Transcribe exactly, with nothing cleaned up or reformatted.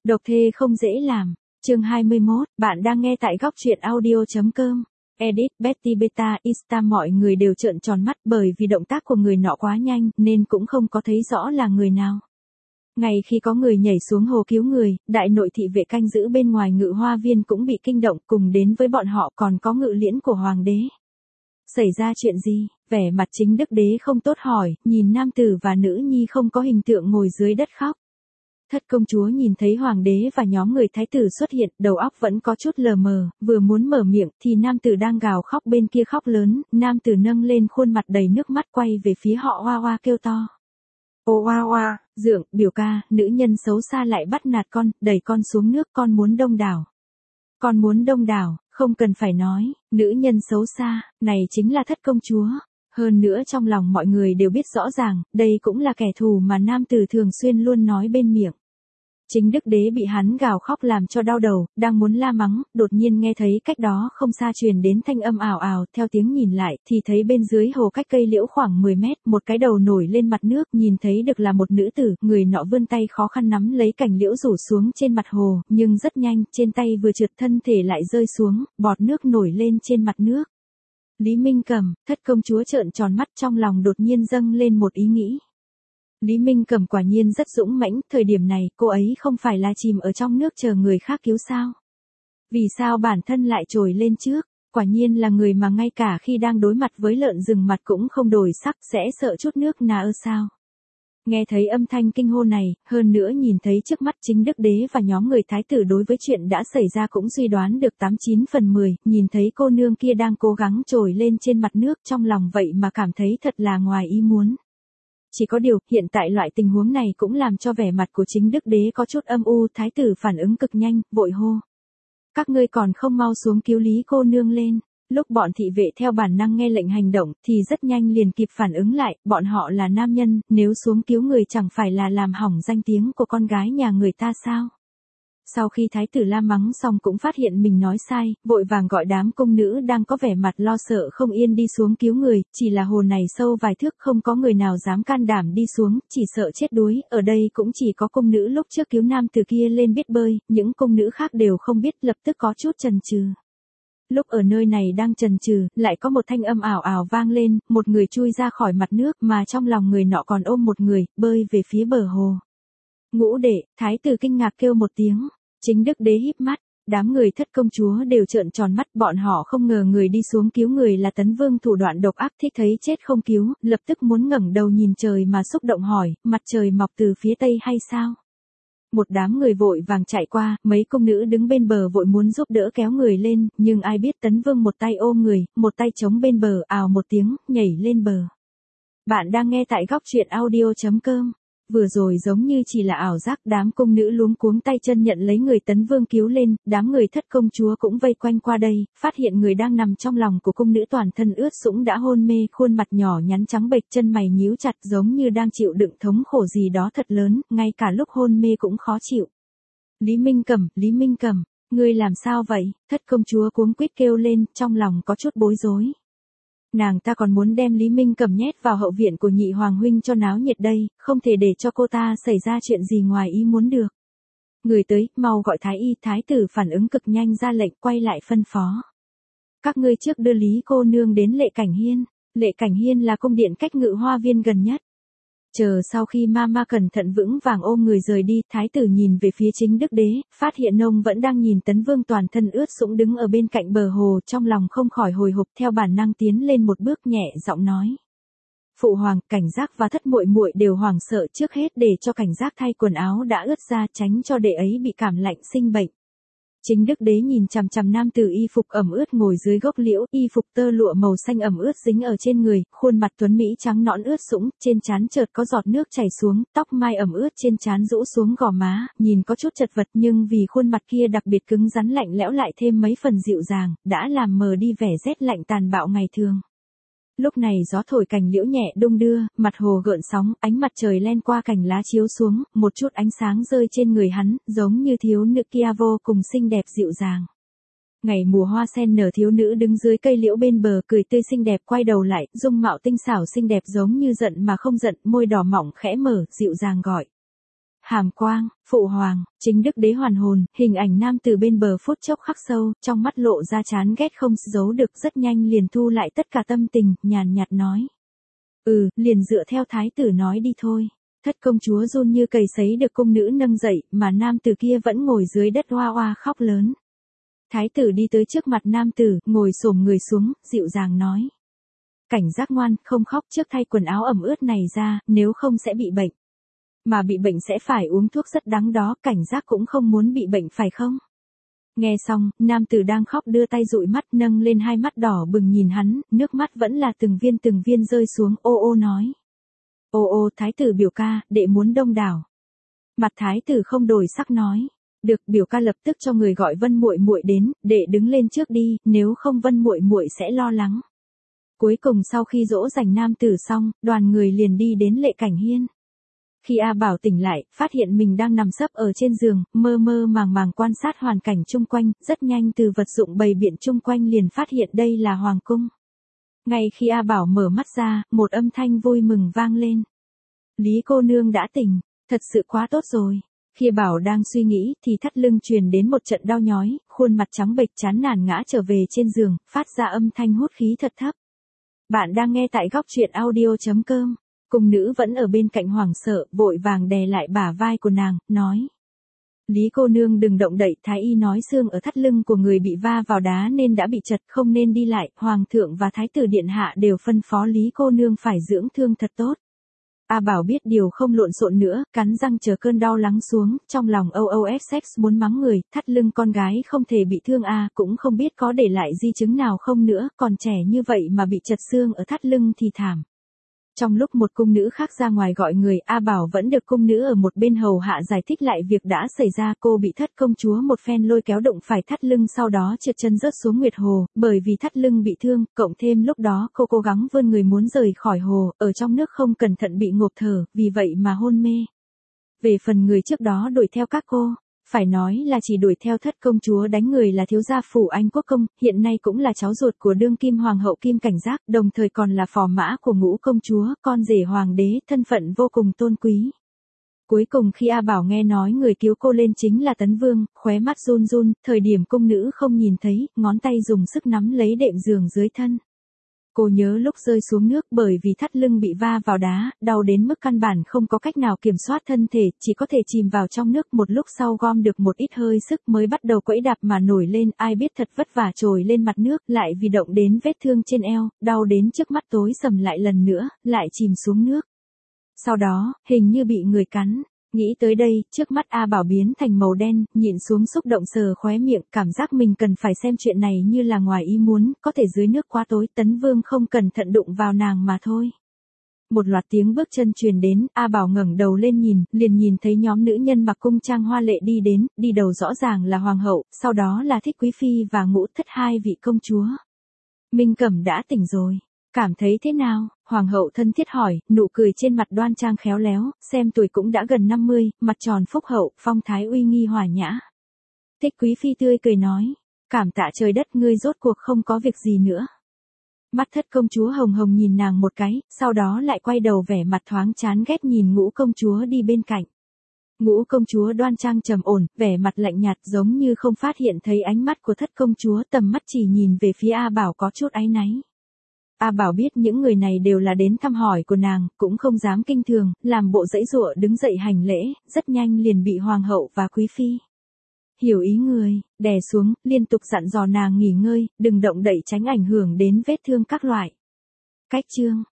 Độc thê không dễ làm. Chương hai mươi mốt, bạn đang nghe tại góc truyện audio chấm com. Edit, Betty Beta, Insta mọi người đều trợn tròn mắt bởi vì động tác của người nọ quá nhanh nên cũng không có thấy rõ là người nào. Ngay khi có người nhảy xuống hồ cứu người, đại nội thị vệ canh giữ bên ngoài ngự hoa viên cũng bị kinh động, cùng đến với bọn họ còn có ngự liễn của hoàng đế. Xảy ra chuyện gì? Vẻ mặt chính đức đế không tốt hỏi, nhìn nam tử và nữ nhi không có hình tượng ngồi dưới đất khóc. Thất công chúa nhìn thấy hoàng đế và nhóm người thái tử xuất hiện, đầu óc vẫn có chút lờ mờ, vừa muốn mở miệng thì nam tử đang gào khóc bên kia khóc lớn, nam tử nâng lên khuôn mặt đầy nước mắt quay về phía họ hoa hoa kêu to. Ô hoa hoa, dượng, biểu ca, nữ nhân xấu xa lại bắt nạt con, đẩy con xuống nước, con muốn đông đảo. Con muốn đông đảo, không cần phải nói, nữ nhân xấu xa, này chính là thất công chúa. Hơn nữa trong lòng mọi người đều biết rõ ràng, đây cũng là kẻ thù mà nam tử thường xuyên luôn nói bên miệng. Chính đức đế bị hắn gào khóc làm cho đau đầu, đang muốn la mắng, đột nhiên nghe thấy cách đó không xa truyền đến thanh âm ào ào, theo tiếng nhìn lại, thì thấy bên dưới hồ cách cây liễu khoảng mười mét, một cái đầu nổi lên mặt nước, nhìn thấy được là một nữ tử, người nọ vươn tay khó khăn nắm lấy cành liễu rủ xuống trên mặt hồ, nhưng rất nhanh, trên tay vừa trượt thân thể lại rơi xuống, bọt nước nổi lên trên mặt nước. Lý Minh Cầm, thất công chúa trợn tròn mắt trong lòng đột nhiên dâng lên một ý nghĩ. Lý Minh Cầm quả nhiên rất dũng mãnh, thời điểm này cô ấy không phải là chìm ở trong nước chờ người khác cứu sao? Vì sao bản thân lại trồi lên trước? Quả nhiên là người mà ngay cả khi đang đối mặt với lợn rừng mặt cũng không đổi sắc, sẽ sợ chút nước nà ơ sao? Nghe thấy âm thanh kinh hô này, hơn nữa nhìn thấy trước mắt chính đức đế và nhóm người thái tử đối với chuyện đã xảy ra cũng suy đoán được tám chín phần mười, nhìn thấy cô nương kia đang cố gắng trồi lên trên mặt nước trong lòng vậy mà cảm thấy thật là ngoài ý muốn. Chỉ có điều, hiện tại loại tình huống này cũng làm cho vẻ mặt của chính đức đế có chút âm u, thái tử phản ứng cực nhanh, vội hô. Các ngươi còn không mau xuống cứu Lý cô nương lên. Lúc bọn thị vệ theo bản năng nghe lệnh hành động thì rất nhanh liền kịp phản ứng lại, bọn họ là nam nhân, nếu xuống cứu người chẳng phải là làm hỏng danh tiếng của con gái nhà người ta sao? Sau khi thái tử la mắng xong cũng phát hiện mình nói sai, vội vàng gọi đám cung nữ đang có vẻ mặt lo sợ không yên đi xuống cứu người, chỉ là hồ này sâu vài thước không có người nào dám can đảm đi xuống, chỉ sợ chết đuối, ở đây cũng chỉ có cung nữ lúc trước cứu nam từ kia lên biết bơi, những cung nữ khác đều không biết, lập tức có chút chần chừ. Lúc ở nơi này đang chần chừ, lại có một thanh âm ảo ảo vang lên, một người chui ra khỏi mặt nước mà trong lòng người nọ còn ôm một người, bơi về phía bờ hồ. Ngũ đệ, thái tử kinh ngạc kêu một tiếng, chính đức đế híp mắt, đám người thất công chúa đều trợn tròn mắt, bọn họ không ngờ người đi xuống cứu người là Tấn Vương thủ đoạn độc ác, thích thấy chết không cứu, lập tức muốn ngẩng đầu nhìn trời mà xúc động hỏi, mặt trời mọc từ phía tây hay sao? Một đám người vội vàng chạy qua, mấy công nữ đứng bên bờ vội muốn giúp đỡ kéo người lên, nhưng ai biết Tấn Vương một tay ôm người, một tay chống bên bờ, ào một tiếng, nhảy lên bờ. Bạn đang nghe tại góc truyện audio chấm com. Vừa rồi giống như chỉ là ảo giác, đám cung nữ luống cuống tay chân nhận lấy người Tấn Vương cứu lên, đám người thất công chúa cũng vây quanh qua đây, phát hiện người đang nằm trong lòng của cung nữ toàn thân ướt sũng đã hôn mê, khuôn mặt nhỏ nhắn trắng bệch, chân mày nhíu chặt giống như đang chịu đựng thống khổ gì đó thật lớn, ngay cả lúc hôn mê cũng khó chịu. Lý Minh Cầm, Lý Minh Cầm, ngươi làm sao vậy? Thất công chúa cuống quýt kêu lên, trong lòng có chút bối rối. Nàng ta còn muốn đem Lý Minh Cầm nhét vào hậu viện của nhị hoàng huynh cho náo nhiệt đây, không thể để cho cô ta xảy ra chuyện gì ngoài ý muốn được. Người tới, mau gọi thái y, thái tử phản ứng cực nhanh ra lệnh, quay lại phân phó. Các ngươi trước đưa Lý cô nương đến Lệ Cảnh Hiên, Lệ Cảnh Hiên là cung điện cách ngự hoa viên gần nhất. Chờ sau khi Mama cẩn thận vững vàng ôm người rời đi, thái tử nhìn về phía chính đức đế, phát hiện ông vẫn đang nhìn Tấn Vương toàn thân ướt sũng đứng ở bên cạnh bờ hồ, trong lòng không khỏi hồi hộp, theo bản năng tiến lên một bước nhẹ giọng nói. Phụ hoàng, cảnh giác và thất muội muội đều hoảng sợ, trước hết để cho cảnh giác thay quần áo đã ướt ra, tránh cho đệ ấy bị cảm lạnh sinh bệnh. Chính đức đế nhìn chằm chằm nam tử y phục ẩm ướt ngồi dưới gốc liễu, y phục tơ lụa màu xanh ẩm ướt dính ở trên người, khuôn mặt tuấn mỹ trắng nõn ướt sũng, trên trán chợt có giọt nước chảy xuống, tóc mai ẩm ướt trên trán rũ xuống gò má, nhìn có chút chật vật nhưng vì khuôn mặt kia đặc biệt cứng rắn lạnh lẽo lại thêm mấy phần dịu dàng, đã làm mờ đi vẻ rét lạnh tàn bạo ngày thường. Lúc này gió thổi cành liễu nhẹ đung đưa, mặt hồ gợn sóng, ánh mặt trời len qua cành lá chiếu xuống, một chút ánh sáng rơi trên người hắn, giống như thiếu nữ kia vô cùng xinh đẹp dịu dàng. Ngày mùa hoa sen nở, thiếu nữ đứng dưới cây liễu bên bờ cười tươi xinh đẹp, quay đầu lại, dung mạo tinh xảo xinh đẹp giống như giận mà không giận, môi đỏ mỏng khẽ mở, dịu dàng gọi. Hàm quang, phụ hoàng, chính đức đế hoàn hồn, hình ảnh nam từ bên bờ phút chốc khắc sâu, trong mắt lộ ra chán ghét không giấu được, rất nhanh liền thu lại tất cả tâm tình, nhàn nhạt nói. Ừ, liền dựa theo thái tử nói đi thôi. Thất công chúa run như cầy sấy được cung nữ nâng dậy, mà nam tử kia vẫn ngồi dưới đất oa oa khóc lớn. Thái tử đi tới trước mặt nam tử, ngồi xổm người xuống, dịu dàng nói. Cảnh giác ngoan, không khóc, trước thay quần áo ẩm ướt này ra, nếu không sẽ bị bệnh. Mà bị bệnh sẽ phải uống thuốc rất đắng đó, cảnh giác cũng không muốn bị bệnh phải không? Nghe xong, nam tử đang khóc đưa tay dụi mắt, nâng lên hai mắt đỏ bừng nhìn hắn, nước mắt vẫn là từng viên từng viên rơi xuống, ô ô nói. Ô ô, thái tử biểu ca, đệ muốn đông đảo. Mặt thái tử không đổi sắc nói. Được, biểu ca lập tức cho người gọi Vân muội muội đến, đệ đứng lên trước đi, nếu không Vân muội muội sẽ lo lắng. Cuối cùng sau khi dỗ dành nam tử xong, đoàn người liền đi đến Lệ Cảnh Hiên. Khi A Bảo tỉnh lại, phát hiện mình đang nằm sấp ở trên giường, mơ mơ màng màng quan sát hoàn cảnh chung quanh, rất nhanh từ vật dụng bày biện chung quanh liền phát hiện đây là hoàng cung. Ngay khi A Bảo mở mắt ra, một âm thanh vui mừng vang lên. Lý cô nương đã tỉnh, thật sự quá tốt rồi. Khi Bảo đang suy nghĩ thì thắt lưng truyền đến một trận đau nhói, khuôn mặt trắng bệch chán nản ngã trở về trên giường, phát ra âm thanh hút khí thật thấp. Bạn đang nghe tại góc truyện audio chấm com. Cung nữ vẫn ở bên cạnh hoảng sợ, vội vàng đè lại bả vai của nàng, nói. Lý cô nương đừng động đậy, thái y nói xương ở thắt lưng của người bị va vào đá nên đã bị chật, không nên đi lại, hoàng thượng và thái tử điện hạ đều phân phó Lý cô nương phải dưỡng thương thật tốt. A Bảo biết điều không lộn xộn nữa, cắn răng chờ cơn đau lắng xuống, trong lòng âu âu ép sex muốn mắng người, thắt lưng con gái không thể bị thương a, cũng không biết có để lại di chứng nào không nữa, còn trẻ như vậy mà bị chật xương ở thắt lưng thì thảm. Trong lúc một cung nữ khác ra ngoài gọi người, A Bảo vẫn được cung nữ ở một bên hầu hạ giải thích lại việc đã xảy ra, cô bị thất công chúa một phen lôi kéo đụng phải thắt lưng sau đó trượt chân rớt xuống Nguyệt Hồ, bởi vì thắt lưng bị thương, cộng thêm lúc đó cô cố gắng vươn người muốn rời khỏi hồ, ở trong nước không cẩn thận bị ngộp thở, vì vậy mà hôn mê. Về phần người trước đó đuổi theo các cô, phải nói là chỉ đuổi theo thất công chúa đánh người là thiếu gia phủ Anh Quốc công, hiện nay cũng là cháu ruột của đương kim hoàng hậu Kim Cảnh Giác, đồng thời còn là phò mã của ngũ công chúa, con rể hoàng đế, thân phận vô cùng tôn quý. Cuối cùng khi A Bảo nghe nói người cứu cô lên chính là Tấn Vương, khóe mắt run run, thời điểm cung nữ không nhìn thấy, ngón tay dùng sức nắm lấy đệm giường dưới thân. Cô nhớ lúc rơi xuống nước bởi vì thắt lưng bị va vào đá, đau đến mức căn bản không có cách nào kiểm soát thân thể, chỉ có thể chìm vào trong nước, một lúc sau gom được một ít hơi sức mới bắt đầu quẫy đạp mà nổi lên, ai biết thật vất vả trồi lên mặt nước, lại vì động đến vết thương trên eo, đau đến trước mắt tối sầm lại lần nữa, lại chìm xuống nước. Sau đó, hình như bị người cắn. Nghĩ tới đây, trước mắt A Bảo biến thành màu đen, nhịn xuống xúc động sờ khóe miệng, cảm giác mình cần phải xem chuyện này như là ngoài ý muốn, có thể dưới nước quá tối, Tấn Vương không cẩn thận đụng vào nàng mà thôi. Một loạt tiếng bước chân truyền đến, A Bảo ngẩng đầu lên nhìn, liền nhìn thấy nhóm nữ nhân mặc cung trang hoa lệ đi đến, đi đầu rõ ràng là hoàng hậu, sau đó là Thích Quý Phi và Ngũ Thất hai vị công chúa. Minh Cẩm đã tỉnh rồi. Cảm thấy thế nào? Hoàng hậu thân thiết hỏi, nụ cười trên mặt đoan trang khéo léo, xem tuổi cũng đã gần năm mươi, mặt tròn phúc hậu, phong thái uy nghi hòa nhã. Thích Quý Phi tươi cười nói, cảm tạ trời đất ngươi rốt cuộc không có việc gì nữa. Mắt thất công chúa hồng hồng nhìn nàng một cái, sau đó lại quay đầu vẻ mặt thoáng chán ghét nhìn ngũ công chúa đi bên cạnh. Ngũ công chúa đoan trang trầm ổn, vẻ mặt lạnh nhạt giống như không phát hiện thấy ánh mắt của thất công chúa, tầm mắt chỉ nhìn về phía A Bảo có chút áy náy. A Bảo biết những người này đều là đến thăm hỏi của nàng, cũng không dám kinh thường, làm bộ dãy dụa đứng dậy hành lễ, rất nhanh liền bị hoàng hậu và quý phi hiểu ý người, đè xuống, liên tục dặn dò nàng nghỉ ngơi, đừng động đậy tránh ảnh hưởng đến vết thương các loại. Cách chương